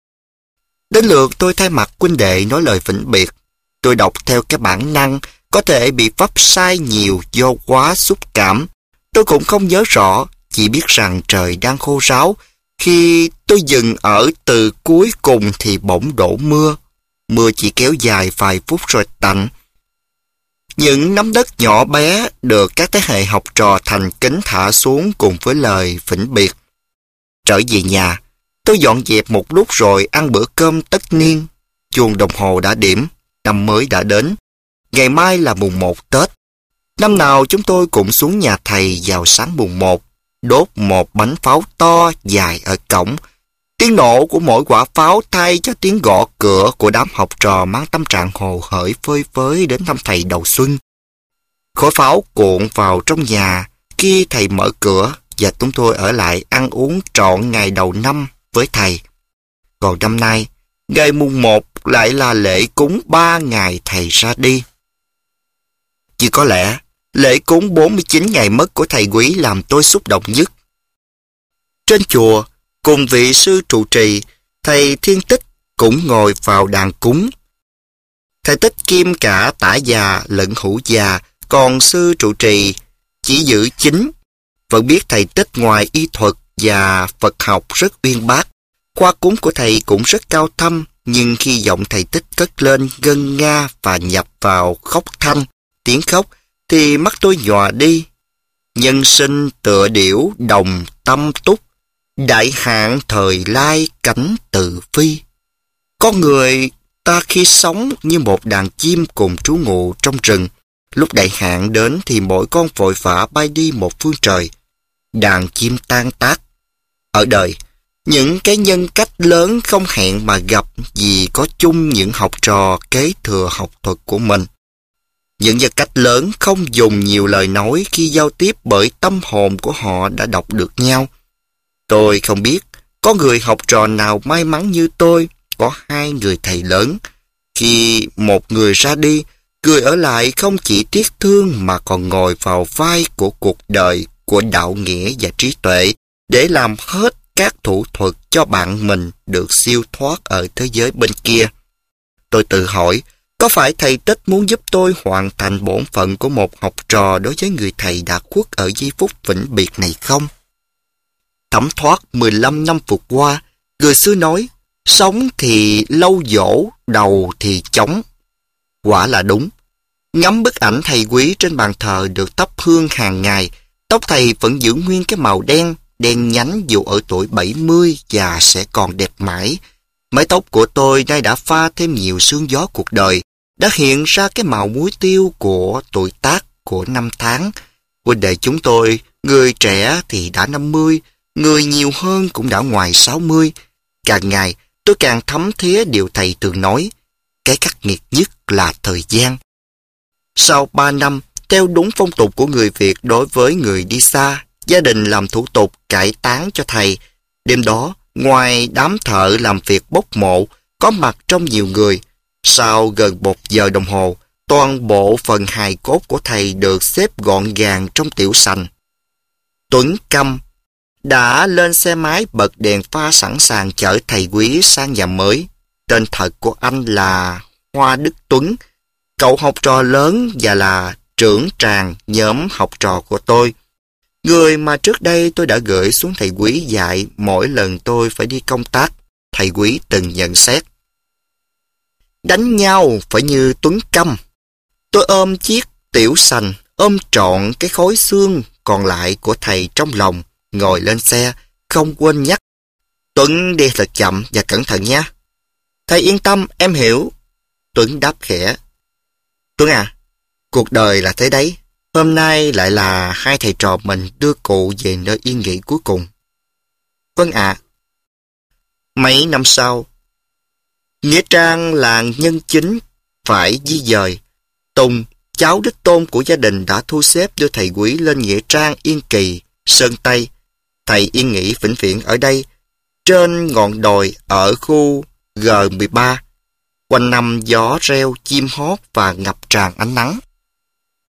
Speaker 1: đến lượt tôi thay mặt huynh đệ nói lời vĩnh biệt. Tôi đọc theo cái bản năng, có thể bị vấp sai nhiều do quá xúc cảm. Tôi cũng không nhớ rõ, chỉ biết rằng trời đang khô ráo. Khi tôi dừng ở từ cuối cùng thì bỗng đổ mưa. Mưa chỉ kéo dài vài phút rồi tạnh. Những nắm đất nhỏ bé được các thế hệ học trò thành kính thả xuống cùng với lời vĩnh biệt. Trở về nhà, tôi dọn dẹp một lúc rồi ăn bữa cơm tất niên. Chuông đồng hồ đã điểm, năm mới đã đến. Ngày mai là mùng một Tết. Năm nào chúng tôi cũng xuống nhà thầy vào sáng mùng một, đốt một bánh pháo to dài ở cổng. Tiếng nổ của mỗi quả pháo thay cho tiếng gõ cửa của đám học trò mang tâm trạng hồ hởi phơi phới đến thăm thầy đầu xuân. Khói pháo cuộn vào trong nhà khi thầy mở cửa và chúng tôi ở lại ăn uống trọn ngày đầu năm với thầy. Còn năm nay, ngày mùng một lại là lễ cúng ba ngày thầy ra đi. Chỉ có lẽ, lễ cúng bốn mươi chín ngày mất của thầy Quý làm tôi xúc động nhất. Trên chùa, cùng vị sư trụ trì, thầy Thiên Tích cũng ngồi vào đàn cúng. Thầy Tích kiêm cả tả già lẫn hữu già, còn sư trụ trì chỉ giữ chính. Vẫn biết thầy Tích ngoài y thuật và Phật học rất uyên bác. Khoa cúng của thầy cũng rất cao thâm, nhưng khi giọng thầy Tích cất lên ngân nga và nhập vào khóc thanh, tiếng khóc, thì mắt tôi nhòa đi. Nhân sinh tựa điểu đồng tâm túc, đại hạn thời lai cảnh tự phi. Con người ta khi sống như một đàn chim cùng trú ngụ trong rừng. Lúc đại hạn đến thì mỗi con vội vã bay đi một phương trời. Đàn chim tan tác. Ở đời, những cái nhân cách lớn không hẹn mà gặp vì có chung những học trò kế thừa học thuật của mình. Những nhân cách lớn không dùng nhiều lời nói khi giao tiếp bởi tâm hồn của họ đã đọc được nhau. Tôi không biết có người học trò nào may mắn như tôi, có hai người thầy lớn. Khi một người ra đi, người ở lại không chỉ tiếc thương mà còn ngồi vào vai của cuộc đời, của đạo nghĩa và trí tuệ để làm hết các thủ thuật cho bạn mình được siêu thoát ở thế giới bên kia. Tôi tự hỏi, có phải thầy Tích muốn giúp tôi hoàn thành bổn phận của một học trò đối với người thầy đã khuất ở giây phút vĩnh biệt này không? Thấm thoát mười lăm năm vượt qua, người xưa nói, sống thì lâu dỗ, đầu thì chóng. Quả là đúng. Ngắm bức ảnh thầy Quý trên bàn thờ được thắp hương hàng ngày, tóc thầy vẫn giữ nguyên cái màu đen, đen nhánh dù ở tuổi bảy mươi và sẽ còn đẹp mãi. Mái tóc của tôi nay đã pha thêm nhiều sương gió cuộc đời, đã hiện ra cái màu muối tiêu của tuổi tác, của năm tháng. Huynh đệ chúng tôi, người trẻ thì đã năm mươi, người nhiều hơn cũng đã ngoài sáu mươi. Càng ngày, tôi càng thấm thía điều thầy thường nói, cái khắc nghiệt nhất là thời gian. Sau ba năm, theo đúng phong tục của người Việt đối với người đi xa, gia đình làm thủ tục cải táng cho thầy. Đêm đó, ngoài đám thợ làm việc bốc mộ, có mặt trong nhiều người. Sau gần một giờ đồng hồ, toàn bộ phần hài cốt của thầy được xếp gọn gàng trong tiểu sành. Tuấn Câm đã lên xe máy bật đèn pha sẵn sàng chở thầy Quý sang nhà mới. Tên thật của anh là Hoa Đức Tuấn, cậu học trò lớn và là trưởng tràng nhóm học trò của tôi. Người mà trước đây tôi đã gửi xuống thầy Quý dạy mỗi lần tôi phải đi công tác, thầy Quý từng nhận xét. Đánh nhau phải như Tuấn Câm. Tôi ôm chiếc tiểu sành, ôm trọn cái khối xương còn lại của thầy trong lòng, ngồi lên xe, không quên nhắc. Tuấn đi thật chậm và cẩn thận nha. Thầy yên tâm, em hiểu. Tuấn đáp khẽ. Tuấn à, cuộc đời là thế đấy. Hôm nay lại là hai thầy trò mình đưa cụ về nơi yên nghỉ cuối cùng. Vâng ạ. Mấy năm sau, nghĩa trang làng Nhân Chính phải di dời. Tùng, cháu đích tôn của gia đình đã thu xếp đưa thầy Quý lên nghĩa trang Yên Kỳ, Sơn Tây. Thầy yên nghỉ vĩnh viễn ở đây, trên ngọn đồi ở khu G mười ba. Quanh năm gió reo, chim hót và ngập tràn ánh nắng.